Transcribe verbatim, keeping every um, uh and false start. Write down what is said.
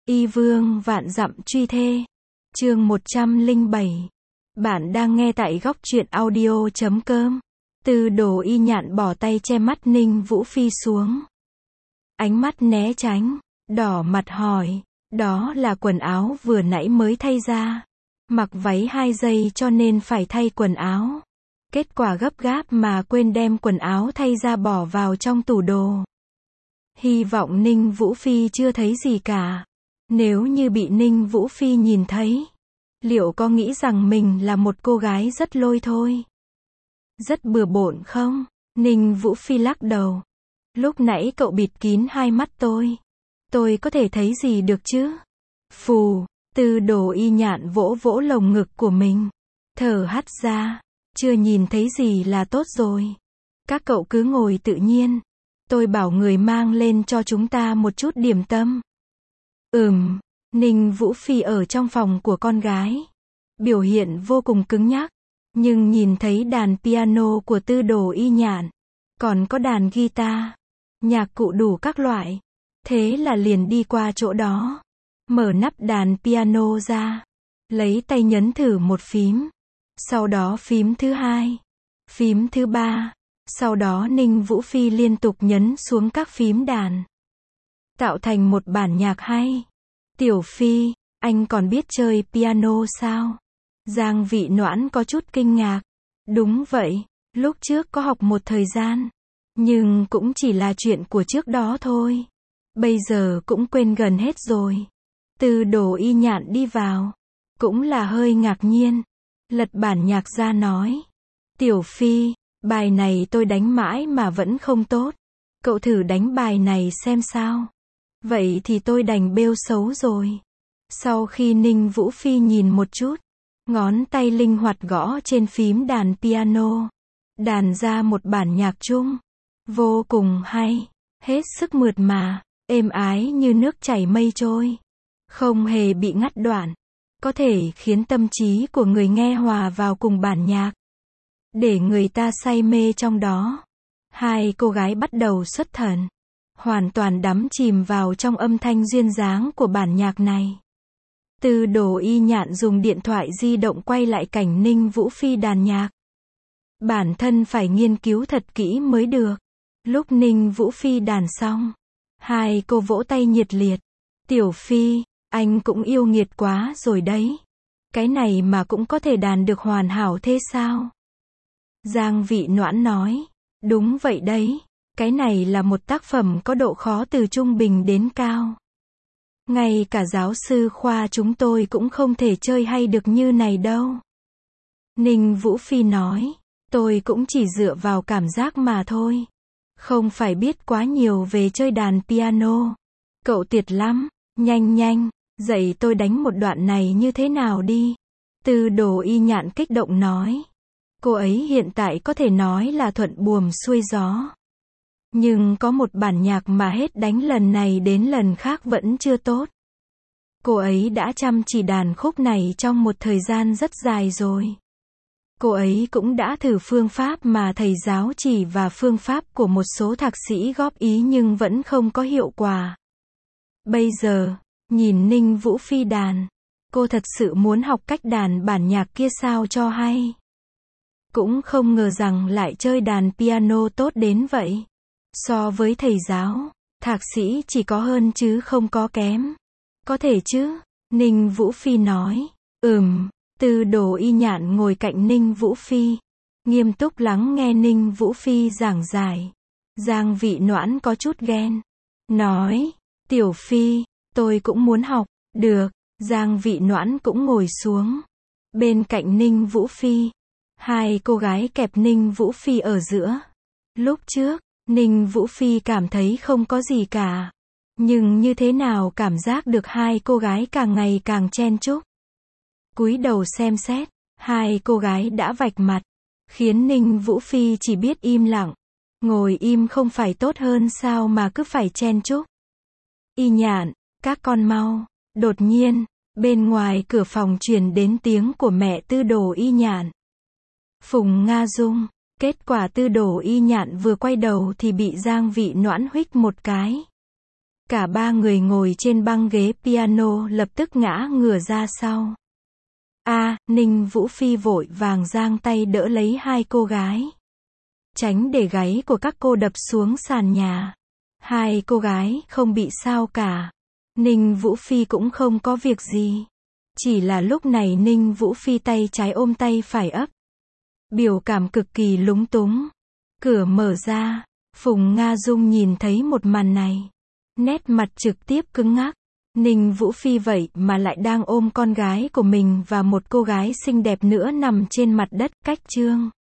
Y vương vạn dặm truy thê. Chương một trăm lẻ bảy. Bạn đang nghe tại góc truyện audio chấm com. Tư Đồ Y Nhạn bỏ tay che mắt Ninh Vũ Phi xuống. Ánh mắt né tránh, đỏ mặt hỏi, đó là quần áo vừa nãy mới thay ra. Mặc váy hai giây cho nên phải thay quần áo. Kết quả gấp gáp mà quên đem quần áo thay ra bỏ vào trong tủ đồ. Hy vọng Ninh Vũ Phi chưa thấy gì cả. Nếu như bị Ninh Vũ Phi nhìn thấy, liệu có nghĩ rằng mình là một cô gái rất lôi thôi? Rất bừa bộn không? Ninh Vũ Phi lắc đầu. Lúc nãy cậu bịt kín hai mắt tôi. Tôi có thể thấy gì được chứ? Phù, Tư Đồ Y Nhạn vỗ vỗ lồng ngực của mình. Thở hắt ra. Chưa nhìn thấy gì là tốt rồi. Các cậu cứ ngồi tự nhiên. Tôi bảo người mang lên cho chúng ta một chút điểm tâm. Ừm, Ninh Vũ Phi ở trong phòng của con gái. Biểu hiện vô cùng cứng nhắc. Nhưng nhìn thấy đàn piano của Tư Đồ Y Nhạn. Còn có đàn guitar. Nhạc cụ đủ các loại. Thế là liền đi qua chỗ đó. Mở nắp đàn piano ra. Lấy tay nhấn thử một phím. Sau đó phím thứ hai. Phím thứ ba. Sau đó Ninh Vũ Phi liên tục nhấn xuống các phím đàn. Tạo thành một bản nhạc hay. Tiểu Phi, anh còn biết chơi piano sao? Giang Vị Noãn có chút kinh ngạc. Đúng vậy, lúc trước có học một thời gian. Nhưng cũng chỉ là chuyện của trước đó thôi. Bây giờ cũng quên gần hết rồi. Tư Đồ Y Nhạn đi vào. Cũng là hơi ngạc nhiên. Lật bản nhạc ra nói. Tiểu Phi, bài này tôi đánh mãi mà vẫn không tốt. Cậu thử đánh bài này xem sao. Vậy thì tôi đành bêu xấu rồi. Sau khi Ninh Vũ Phi nhìn một chút, ngón tay linh hoạt gõ trên phím đàn piano, đàn ra một bản nhạc chung. Vô cùng hay, hết sức mượt mà, êm ái như nước chảy mây trôi. Không hề bị ngắt đoạn. Có thể khiến tâm trí của người nghe hòa vào cùng bản nhạc. Để người ta say mê trong đó. Hai cô gái bắt đầu xuất thần. Hoàn toàn đắm chìm vào trong âm thanh duyên dáng của bản nhạc này. Tư Đồ Y Nhạn dùng điện thoại di động quay lại cảnh Ninh Vũ Phi đàn nhạc. Bản thân phải nghiên cứu thật kỹ mới được. Lúc Ninh Vũ Phi đàn xong, hai cô vỗ tay nhiệt liệt. Tiểu Phi, anh cũng yêu nghiệt quá rồi đấy. Cái này mà cũng có thể đàn được hoàn hảo thế sao? Giang Vị Noãn nói. Đúng vậy đấy. Cái này là một tác phẩm có độ khó từ trung bình đến cao. Ngay cả giáo sư khoa chúng tôi cũng không thể chơi hay được như này đâu. Ninh Vũ Phi nói. Tôi cũng chỉ dựa vào cảm giác mà thôi. Không phải biết quá nhiều về chơi đàn piano. Cậu tuyệt lắm. Nhanh nhanh, dạy tôi đánh một đoạn này như thế nào đi. Tư Đồ Y Nhạn kích động nói. Cô ấy hiện tại có thể nói là thuận buồm xuôi gió. Nhưng có một bản nhạc mà hết đánh lần này đến lần khác vẫn chưa tốt. Cô ấy đã chăm chỉ đàn khúc này trong một thời gian rất dài rồi. Cô ấy cũng đã thử phương pháp mà thầy giáo chỉ và phương pháp của một số thạc sĩ góp ý nhưng vẫn không có hiệu quả. Bây giờ, nhìn Ninh Vũ Phi đàn, cô thật sự muốn học cách đàn bản nhạc kia sao cho hay. Cũng không ngờ rằng lại chơi đàn piano tốt đến vậy. So với thầy giáo, thạc sĩ chỉ có hơn chứ không có kém. Có thể chứ? Ninh Vũ Phi nói. Ừm, Tư Đồ Y Nhạn ngồi cạnh Ninh Vũ Phi. Nghiêm túc lắng nghe Ninh Vũ Phi giảng giải. Giang Vị Noãn có chút ghen. Nói, Tiểu Phi, tôi cũng muốn học. Được, Giang Vị Noãn cũng ngồi xuống. Bên cạnh Ninh Vũ Phi. Hai cô gái kẹp Ninh Vũ Phi ở giữa. Lúc trước, Ninh Vũ Phi cảm thấy không có gì cả. Nhưng như thế nào cảm giác được hai cô gái càng ngày càng chen chúc. Cúi đầu xem xét, hai cô gái đã vạch mặt. Khiến Ninh Vũ Phi chỉ biết im lặng. Ngồi im không phải tốt hơn sao mà cứ phải chen chúc. Y Nhạn, các con mau. Đột nhiên, bên ngoài cửa phòng truyền đến tiếng của mẹ Tư Đồ Y Nhạn. Phùng Nga Dung. Kết quả Tư Đồ Y Nhạn vừa quay đầu thì bị Giang Vị Noãn huých một cái. Cả ba người ngồi trên băng ghế piano lập tức ngã ngửa ra sau. A, Ninh Vũ Phi vội vàng giang tay đỡ lấy hai cô gái. Tránh để gáy của các cô đập xuống sàn nhà. Hai cô gái không bị sao cả. Ninh Vũ Phi cũng không có việc gì. Chỉ là lúc này Ninh Vũ Phi tay trái ôm tay phải ấp. Biểu cảm cực kỳ lúng túng. Cửa mở ra. Phùng Nga Dung nhìn thấy một màn này. Nét mặt trực tiếp cứng ngắc. Ninh Vũ Phi vậy mà lại đang ôm con gái của mình và một cô gái xinh đẹp nữa nằm trên mặt đất, cách Trương